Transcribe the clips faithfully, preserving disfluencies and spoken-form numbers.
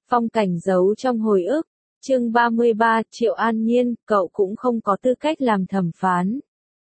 Phong cảnh giấu trong hồi ức. Chương ba mươi ba, Triệu An Nhiên, cậu cũng không có tư cách làm thẩm phán.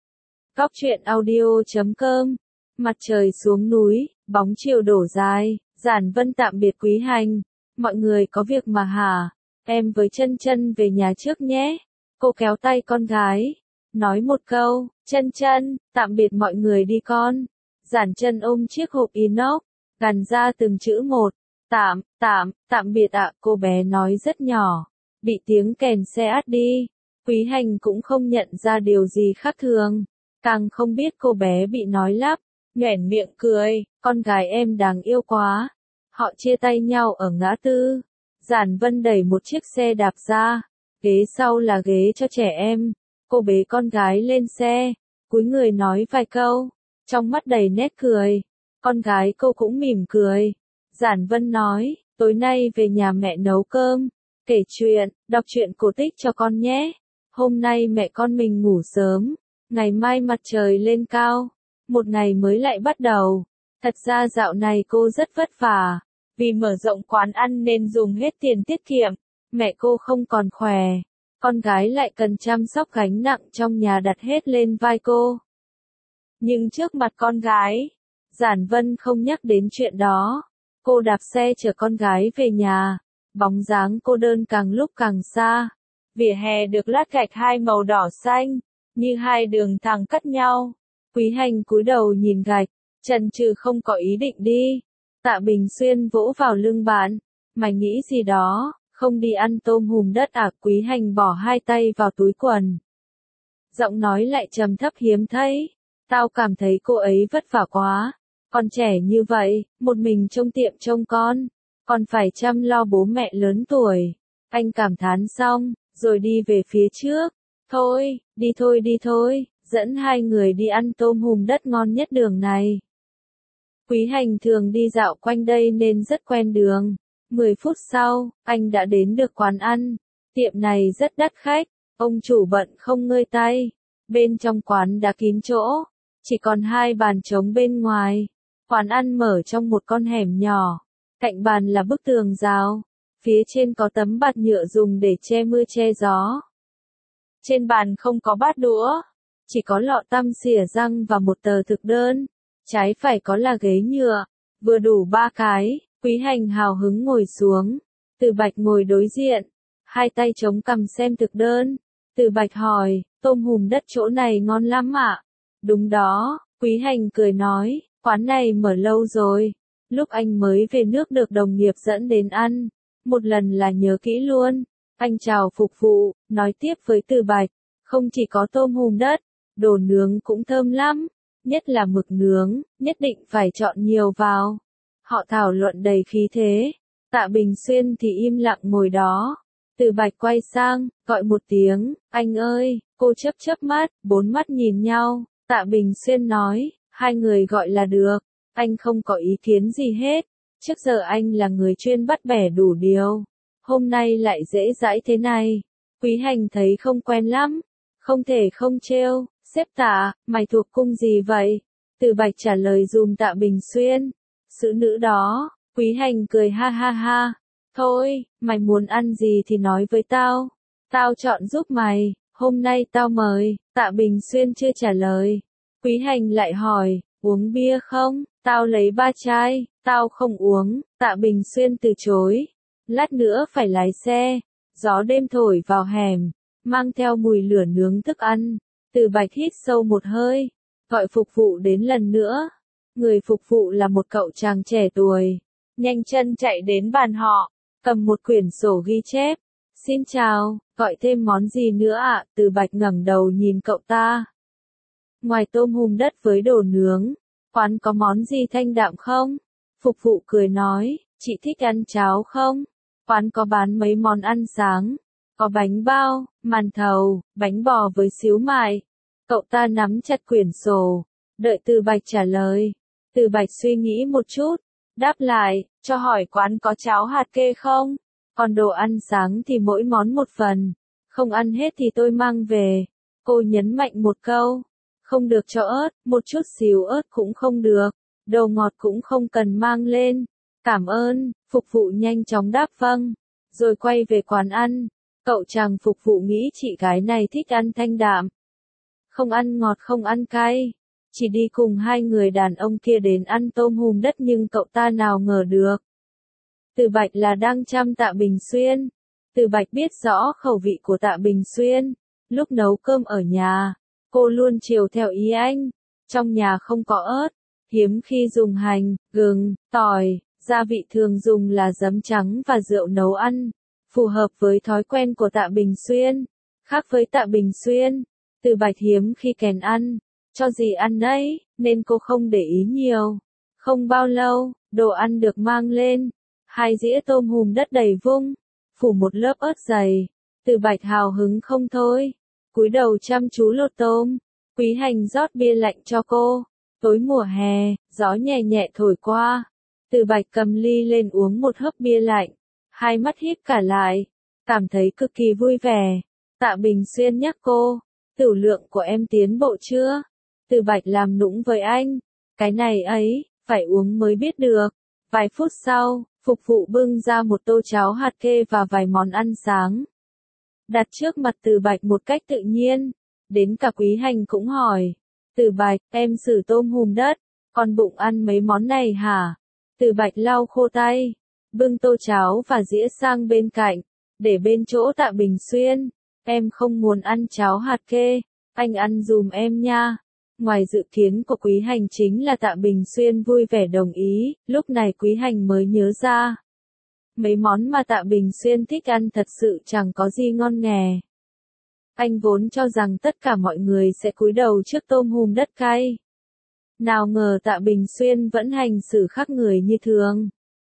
Góc truyện audio chấm com. Mặt trời xuống núi, bóng chiều đổ dài, Giản Vân tạm biệt Quý Hành. Mọi người có việc mà hả? Em với Chân Chân về nhà trước nhé. Cô kéo tay con gái, nói một câu, Chân Chân, tạm biệt mọi người đi con. Giản Chân ôm chiếc hộp inox, gằn ra từng chữ một. Tạm, tạm, tạm biệt ạ, cô bé nói rất nhỏ. Bị tiếng kèn xe át đi. Quý Hành cũng không nhận ra điều gì khác thường. Càng không biết cô bé bị nói lắp. Nhoẻn miệng cười, con gái em đáng yêu quá. Họ chia tay nhau ở ngã tư. Giản Vân đẩy một chiếc xe đạp ra. Ghế sau là ghế cho trẻ em. Cô bế con gái lên xe, cúi người nói vài câu. Trong mắt đầy nét cười. Con gái cô cũng mỉm cười. Giản Vân nói, tối nay về nhà mẹ nấu cơm, kể chuyện, đọc truyện cổ tích cho con nhé. Hôm nay mẹ con mình ngủ sớm, ngày mai mặt trời lên cao, một ngày mới lại bắt đầu. Thật ra dạo này cô rất vất vả, vì mở rộng quán ăn nên dùng hết tiền tiết kiệm, mẹ cô không còn khỏe, con gái lại cần chăm sóc gánh nặng trong nhà đặt hết lên vai cô. Nhưng trước mặt con gái, Giản Vân không nhắc đến chuyện đó. Cô đạp xe chở con gái về nhà, bóng dáng cô đơn càng lúc càng xa. Vỉa hè được lát gạch hai màu đỏ xanh, như hai đường thẳng cắt nhau. Quý Hành cúi đầu nhìn gạch, chần chừ không có ý định đi. Tạ Bình Xuyên vỗ vào lưng bạn, mày nghĩ gì đó, không đi ăn tôm hùm đất à? Quý Hành bỏ hai tay vào túi quần. Giọng nói lại trầm thấp hiếm thấy, tao cảm thấy cô ấy vất vả quá. Con trẻ như vậy, một mình trông tiệm trông con, còn phải chăm lo bố mẹ lớn tuổi. Anh cảm thán xong, rồi đi về phía trước. Thôi, đi thôi đi thôi, dẫn hai người đi ăn tôm hùm đất ngon nhất đường này. Quý Hành thường đi dạo quanh đây nên rất quen đường. Mười phút sau, anh đã đến được quán ăn. Tiệm này rất đắt khách, ông chủ bận không ngơi tay. Bên trong quán đã kín chỗ, chỉ còn hai bàn trống bên ngoài. Quán ăn mở trong một con hẻm nhỏ, cạnh bàn là bức tường rào, phía trên có tấm bạt nhựa dùng để che mưa che gió. Trên bàn không có bát đũa, chỉ có lọ tăm xỉa răng và một tờ thực đơn, trái phải có là ghế nhựa, vừa đủ ba cái. Quý Hành hào hứng ngồi xuống, Từ Bạch ngồi đối diện, hai tay chống cằm xem thực đơn. Từ Bạch hỏi, tôm hùm đất chỗ này ngon lắm ạ? Đúng đó, Quý Hành cười nói. Quán này mở lâu rồi, lúc anh mới về nước được đồng nghiệp dẫn đến ăn, một lần là nhớ kỹ luôn. Anh chào phục vụ, nói tiếp với Từ Bạch, không chỉ có tôm hùm đất, đồ nướng cũng thơm lắm, nhất là mực nướng, nhất định phải chọn nhiều vào. Họ thảo luận đầy khí thế, Tạ Bình Xuyên thì im lặng ngồi đó. Từ Bạch quay sang, gọi một tiếng, anh ơi, cô chớp chớp mắt, bốn mắt nhìn nhau. Tạ Bình Xuyên nói, hai người gọi là được, anh không có ý kiến gì hết. Trước giờ anh là người chuyên bắt bẻ đủ điều, hôm nay lại dễ dãi thế này. Quý Hành thấy không quen lắm, không thể không trêu, sếp Tạ, mày thuộc cung gì vậy? Từ Bạch trả lời dùm Tạ Bình Xuyên, sứ nữ đó. Quý Hành cười ha ha ha, thôi, mày muốn ăn gì thì nói với tao, tao chọn giúp mày, hôm nay tao mời. Tạ Bình Xuyên chưa trả lời. Quý Hành lại hỏi, uống bia không? Tao lấy ba chai, tao không uống. Tạ Bình Xuyên từ chối. Lát nữa phải lái xe. Gió đêm thổi vào hẻm, mang theo mùi lửa nướng thức ăn. Từ Bạch hít sâu một hơi, gọi phục vụ đến lần nữa. Người phục vụ là một cậu chàng trẻ tuổi, nhanh chân chạy đến bàn họ, cầm một quyển sổ ghi chép. Xin chào, gọi thêm món gì nữa ạ? Từ Bạch ngẩng đầu nhìn cậu ta. Ngoài tôm hùm đất với đồ nướng, quán có món gì thanh đạm không? Phục vụ cười nói, chị thích ăn cháo không? Quán có bán mấy món ăn sáng, có bánh bao, màn thầu, bánh bò với xíu mại. Cậu ta nắm chặt quyển sổ, đợi Từ Bạch trả lời. Từ Bạch suy nghĩ một chút, đáp lại, cho hỏi quán có cháo hạt kê không? Còn đồ ăn sáng thì mỗi món một phần, không ăn hết thì tôi mang về. Cô nhấn mạnh một câu. Không được cho ớt, một chút xíu ớt cũng không được, đồ ngọt cũng không cần mang lên. Cảm ơn, phục vụ nhanh chóng đáp vâng, rồi quay về quán ăn. Cậu chàng phục vụ nghĩ chị gái này thích ăn thanh đạm. Không ăn ngọt không ăn cay. Chỉ đi cùng hai người đàn ông kia đến ăn tôm hùm đất nhưng cậu ta nào ngờ được. Từ Bạch là đang chăm Tạ Bình Xuyên. Từ Bạch biết rõ khẩu vị của Tạ Bình Xuyên. Lúc nấu cơm ở nhà, cô luôn chiều theo ý anh. Trong nhà không có ớt, hiếm khi dùng hành, gừng, tỏi, gia vị thường dùng là giấm trắng và rượu nấu ăn. Phù hợp với thói quen của Tạ Bình Xuyên. Khác với Tạ Bình Xuyên, Từ Bạch hiếm khi kèn ăn, cho gì ăn nấy, nên cô không để ý nhiều. Không bao lâu, đồ ăn được mang lên. Hai dĩa tôm hùm đất đầy vung, phủ một lớp ớt dày. Từ Bạch hào hứng không thôi, cúi đầu chăm chú lột tôm. Quý Hành rót bia lạnh cho cô. Tối mùa hè, gió nhẹ nhẹ thổi qua. Từ Bạch cầm ly lên uống một hớp bia lạnh. Hai mắt híp cả lại, cảm thấy cực kỳ vui vẻ. Tạ Bình Xuyên nhắc cô, tửu lượng của em tiến bộ chưa? Từ Bạch làm nũng với anh, cái này ấy, phải uống mới biết được. Vài phút sau, phục vụ bưng ra một tô cháo hạt kê và vài món ăn sáng. Đặt trước mặt Từ Bạch một cách tự nhiên, đến cả Quý Hành cũng hỏi. Từ Bạch, em xử tôm hùm đất, còn bụng ăn mấy món này hả? Từ Bạch lau khô tay, bưng tô cháo và dĩa sang bên cạnh, để bên chỗ Tạ Bình Xuyên. Em không muốn ăn cháo hạt kê, anh ăn dùm em nha. Ngoài dự kiến của Quý Hành chính là Tạ Bình Xuyên vui vẻ đồng ý, lúc này Quý Hành mới nhớ ra. Mấy món mà Tạ Bình Xuyên thích ăn thật sự chẳng có gì ngon nghè. Anh vốn cho rằng tất cả mọi người sẽ cúi đầu trước tôm hùm đất cay. Nào ngờ Tạ Bình Xuyên vẫn hành xử khác người như thường.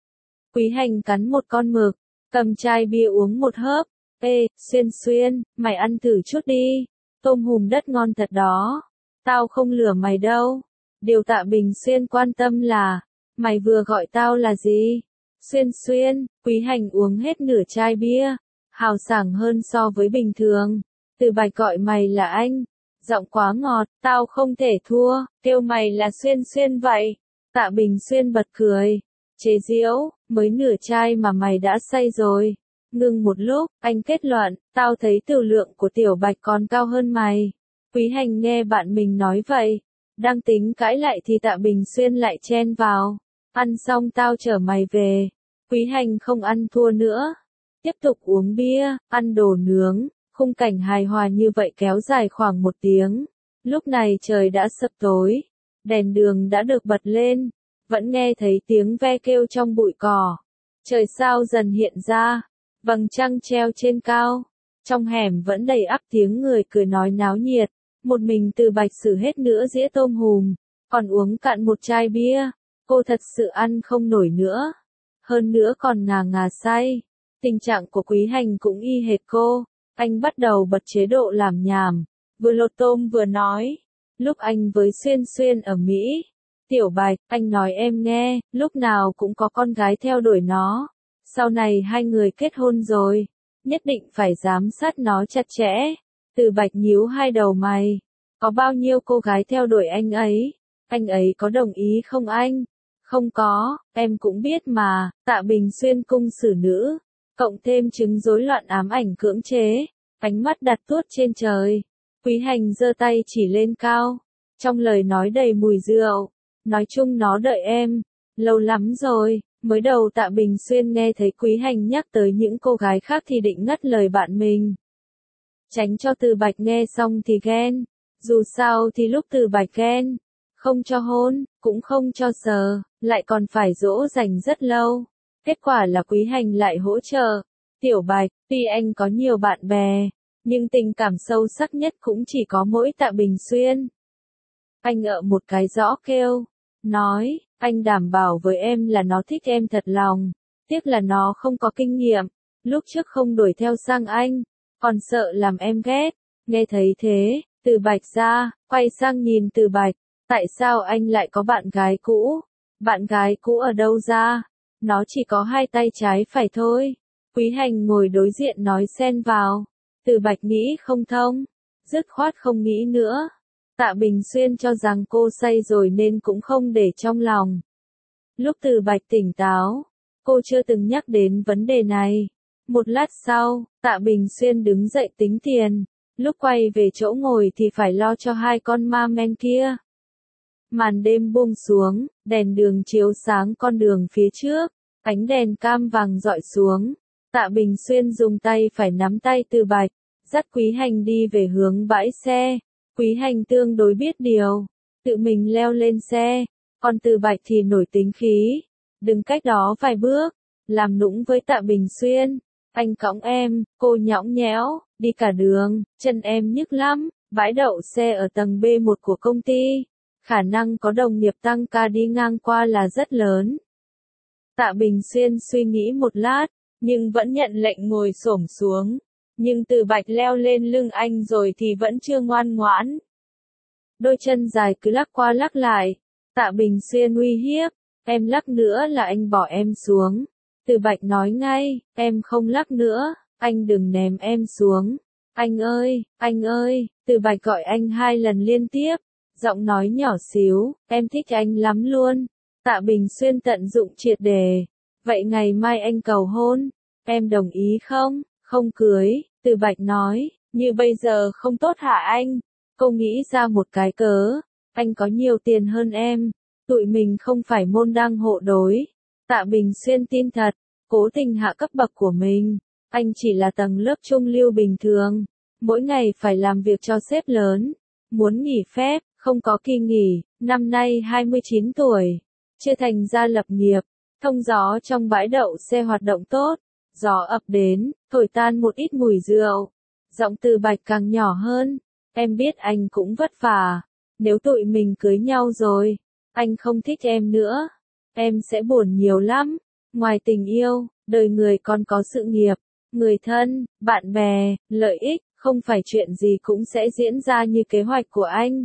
Quý Hành cắn một con mực, cầm chai bia uống một hớp. Ê, Xuyên Xuyên, mày ăn thử chút đi. Tôm hùm đất ngon thật đó. Tao không lừa mày đâu. Điều Tạ Bình Xuyên quan tâm là, mày vừa gọi tao là gì? Xuyên Xuyên. Quý Hành uống hết nửa chai bia, hào sảng hơn so với bình thường. Từ Bạch gọi mày là anh, giọng quá ngọt, tao không thể thua, kêu mày là Xuyên Xuyên vậy. Tạ Bình Xuyên bật cười, chế giễu, mới nửa chai mà mày đã say rồi. Ngừng một lúc, anh kết luận, tao thấy tửu lượng của Tiểu Bạch còn cao hơn mày. Quý Hành nghe bạn mình nói vậy, đang tính cãi lại thì Tạ Bình Xuyên lại chen vào. Ăn xong tao chở mày về. Quý Hành không ăn thua nữa, tiếp tục uống bia, ăn đồ nướng. Khung cảnh hài hòa như vậy kéo dài khoảng một tiếng. Lúc này trời đã sập tối, đèn đường đã được bật lên, vẫn nghe thấy tiếng ve kêu trong bụi cỏ. Trời sao dần hiện ra, vầng trăng treo trên cao. Trong hẻm vẫn đầy ắp tiếng người cười nói náo nhiệt. Một mình Từ Bạch xử hết nửa dĩa tôm hùm, còn uống cạn một chai bia. Cô thật sự ăn không nổi nữa. Hơn nữa còn ngà ngà say. Tình trạng của Quý Hành cũng y hệt cô. Anh bắt đầu bật chế độ làm nhảm, vừa lột tôm vừa nói. Lúc anh với Xuyên Xuyên ở Mỹ, Tiểu Bạch, anh nói em nghe, lúc nào cũng có con gái theo đuổi nó. Sau này hai người kết hôn rồi, nhất định phải giám sát nó chặt chẽ. Từ Bạch nhíu hai đầu mày, có bao nhiêu cô gái theo đuổi anh ấy? Anh ấy có đồng ý không anh? Không có, em cũng biết mà. Tạ Bình Xuyên cung xử nữ, cộng thêm chứng rối loạn ám ảnh cưỡng chế, ánh mắt đặt tuốt trên trời. Quý Hành giơ tay chỉ lên cao, trong lời nói đầy mùi rượu. Nói chung nó đợi em, lâu lắm rồi. Mới đầu Tạ Bình Xuyên nghe thấy Quý Hành nhắc tới những cô gái khác thì định ngắt lời bạn mình. Tránh cho Từ Bạch nghe xong thì ghen. Dù sao thì lúc Từ Bạch ghen, không cho hôn, cũng không cho sờ, lại còn phải dỗ dành rất lâu. Kết quả là Quý Hành lại hỗ trợ. Tiểu Bạch, tuy anh có nhiều bạn bè, nhưng tình cảm sâu sắc nhất cũng chỉ có mỗi Tạ Bình Xuyên. Anh ợ một cái rõ kêu, nói, anh đảm bảo với em là nó thích em thật lòng. Tiếc là nó không có kinh nghiệm, lúc trước không đuổi theo sang anh, còn sợ làm em ghét. Nghe thấy thế, Từ Bạch ra, quay sang nhìn Từ Bạch, tại sao anh lại có bạn gái cũ? Bạn gái cũ ở đâu ra? Nó chỉ có hai tay trái phải thôi. Quý Hành ngồi đối diện nói xen vào. Từ Bạch nghĩ không thông, dứt khoát không nghĩ nữa. Tạ Bình Xuyên cho rằng cô say rồi nên cũng không để trong lòng. Lúc Từ Bạch tỉnh táo, cô chưa từng nhắc đến vấn đề này. Một lát sau, Tạ Bình Xuyên đứng dậy tính tiền. Lúc quay về chỗ ngồi thì phải lo cho hai con ma men kia. Màn đêm buông xuống, đèn đường chiếu sáng con đường phía trước, ánh đèn cam vàng dọi xuống. Tạ Bình Xuyên dùng tay phải nắm tay Từ Bạch, dắt Quý Hành đi về hướng bãi xe. Quý Hành tương đối biết điều, tự mình leo lên xe, còn Từ Bạch thì nổi tính khí, đứng cách đó vài bước, làm nũng với Tạ Bình Xuyên. Anh cõng em, cô nhõng nhẽo, đi cả đường, chân em nhức lắm, bãi đậu xe ở tầng B một của công ty. Khả năng có đồng nghiệp tăng ca đi ngang qua là rất lớn. Tạ Bình Xuyên suy nghĩ một lát, nhưng vẫn nhận lệnh ngồi xổm xuống. Nhưng Từ Bạch leo lên lưng anh rồi thì vẫn chưa ngoan ngoãn. Đôi chân dài cứ lắc qua lắc lại. Tạ Bình Xuyên uy hiếp, em lắc nữa là anh bỏ em xuống. Từ Bạch nói ngay, em không lắc nữa, anh đừng ném em xuống. Anh ơi, anh ơi, Từ Bạch gọi anh hai lần liên tiếp, giọng nói nhỏ xíu, em thích anh lắm luôn. Tạ Bình Xuyên tận dụng triệt đề, vậy ngày mai anh cầu hôn, em đồng ý không? Không cưới, Từ Bạch nói, như bây giờ không tốt hả anh? Cô nghĩ ra một cái cớ, anh có nhiều tiền hơn em, tụi mình không phải môn đăng hộ đối. Tạ Bình Xuyên tin thật, cố tình hạ cấp bậc của mình, anh chỉ là tầng lớp trung lưu bình thường, mỗi ngày phải làm việc cho sếp lớn, muốn nghỉ phép, không có kỳ nghỉ, năm nay hai mươi chín tuổi, chưa thành gia lập nghiệp, thông gió trong bãi đậu xe hoạt động tốt, gió ập đến, thổi tan một ít mùi rượu, giọng Từ Bạch càng nhỏ hơn, em biết anh cũng vất vả, nếu tụi mình cưới nhau rồi, anh không thích em nữa, em sẽ buồn nhiều lắm. Ngoài tình yêu, đời người còn có sự nghiệp, người thân, bạn bè, lợi ích, không phải chuyện gì cũng sẽ diễn ra như kế hoạch của anh.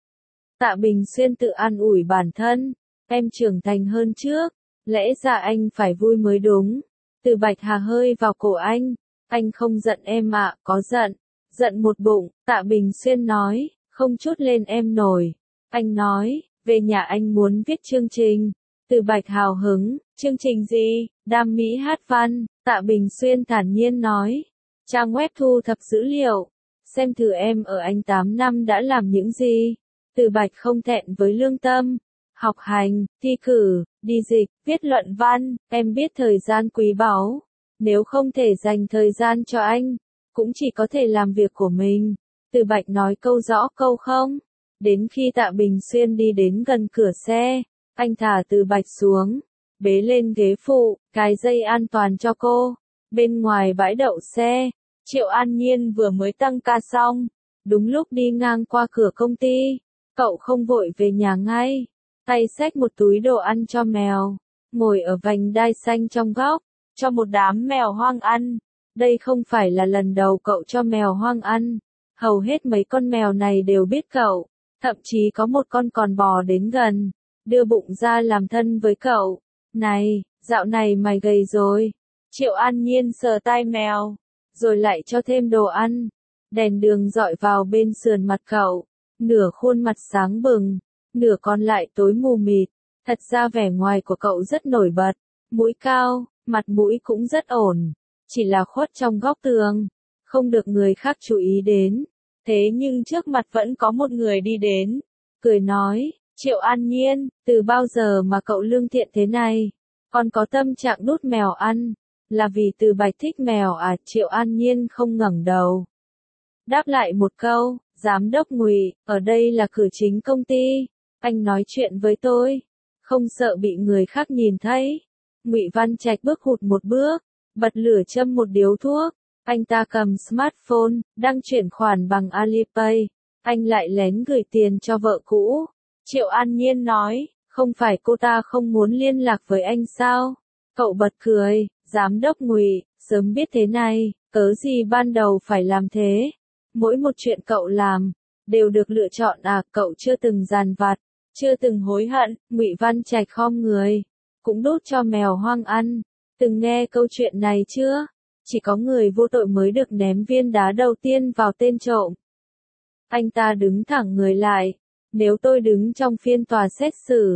Tạ Bình Xuyên tự an ủi bản thân, em trưởng thành hơn trước, lẽ ra anh phải vui mới đúng. Từ Bạch hà hơi vào cổ anh, anh không giận em ạ, có giận, giận một bụng, Tạ Bình Xuyên nói, không chút lên em nổi. Anh nói, về nhà anh muốn viết chương trình. Từ Bạch hào hứng, chương trình gì? Đam mỹ hát văn, Tạ Bình Xuyên thản nhiên nói. Trang web thu thập dữ liệu, xem thử em ở Anh tám năm đã làm những gì. Từ Bạch không thẹn với lương tâm, học hành, thi cử, đi dịch, viết luận văn, em biết thời gian quý báu. Nếu không thể dành thời gian cho anh, cũng chỉ có thể làm việc của mình. Từ Bạch nói câu rõ câu không. Đến khi Tạ Bình Xuyên đi đến gần cửa xe, anh thả Từ Bạch xuống, bế lên ghế phụ, cài dây an toàn cho cô. Bên ngoài bãi đậu xe, Triệu An Nhiên vừa mới tăng ca xong, đúng lúc đi ngang qua cửa công ty, cậu không vội về nhà ngay, tay xách một túi đồ ăn cho mèo, ngồi ở vành đai xanh trong góc, cho một đám mèo hoang ăn. Đây không phải là lần đầu cậu cho mèo hoang ăn, hầu hết mấy con mèo này đều biết cậu, thậm chí có một con còn bò đến gần, đưa bụng ra làm thân với cậu. Này, dạo này mày gầy rồi. Triệu An Nhiên sờ tai mèo, rồi lại cho thêm đồ ăn. Đèn đường dọi vào bên sườn mặt cậu, nửa khuôn mặt sáng bừng, nửa còn lại tối mù mịt. Thật ra vẻ ngoài của cậu rất nổi bật, mũi cao, mặt mũi cũng rất ổn, chỉ là khuất trong góc tường, không được người khác chú ý đến. Thế nhưng trước mặt vẫn có một người đi đến, cười nói, Triệu An Nhiên, từ bao giờ mà cậu lương thiện thế này, còn có tâm trạng đút mèo ăn, là vì Từ Bạch thích mèo à? Triệu An Nhiên không ngẩng đầu, đáp lại một câu, giám đốc Ngụy, ở đây là cửa chính công ty, anh nói chuyện với tôi, không sợ bị người khác nhìn thấy. Ngụy Văn Trạch bước hụt một bước, bật lửa châm một điếu thuốc, anh ta cầm smartphone, đang chuyển khoản bằng Alipay, anh lại lén gửi tiền cho vợ cũ. Triệu An Nhiên nói, không phải cô ta không muốn liên lạc với anh sao? Cậu bật cười, giám đốc Ngụy, sớm biết thế này, cớ gì ban đầu phải làm thế? Mỗi một chuyện cậu làm, đều được lựa chọn à? Cậu chưa từng dằn vặt, chưa từng hối hận. Ngụy Văn Trạch khom người, cũng đút cho mèo hoang ăn. Từng nghe câu chuyện này chưa? Chỉ có người vô tội mới được ném viên đá đầu tiên vào tên trộm. Anh ta đứng thẳng người lại. Nếu tôi đứng trong phiên tòa xét xử,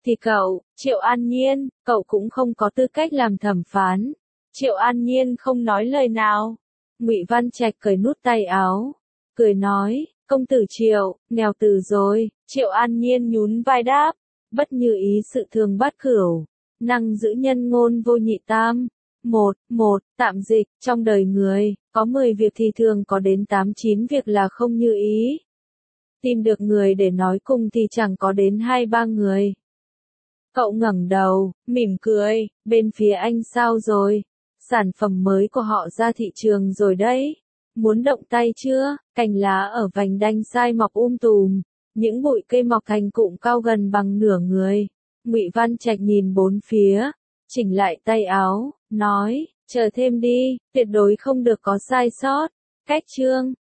thì cậu, Triệu An Nhiên, cậu cũng không có tư cách làm thẩm phán. Triệu An Nhiên không nói lời nào. Ngụy Văn Trạch cởi nút tay áo, cười nói, công tử Triệu, nghèo từ rồi. Triệu An Nhiên nhún vai đáp, bất như ý sự thường bát cửu, năng giữ nhân ngôn vô nhị tam. Một, một, tạm dịch, trong đời người, có mười việc thì thường có đến tám chín việc là không như ý. Tìm được người để nói cùng thì chẳng có đến hai ba người. Cậu ngẩng đầu, mỉm cười, bên phía anh sao rồi? Sản phẩm mới của họ ra thị trường rồi đấy. Muốn động tay chưa? Cành lá ở vành đanh sai mọc um tùm. Những bụi cây mọc thành cụm cao gần bằng nửa người. Ngụy Văn Trạch nhìn bốn phía, chỉnh lại tay áo, nói, chờ thêm đi, tuyệt đối không được có sai sót. Cách chương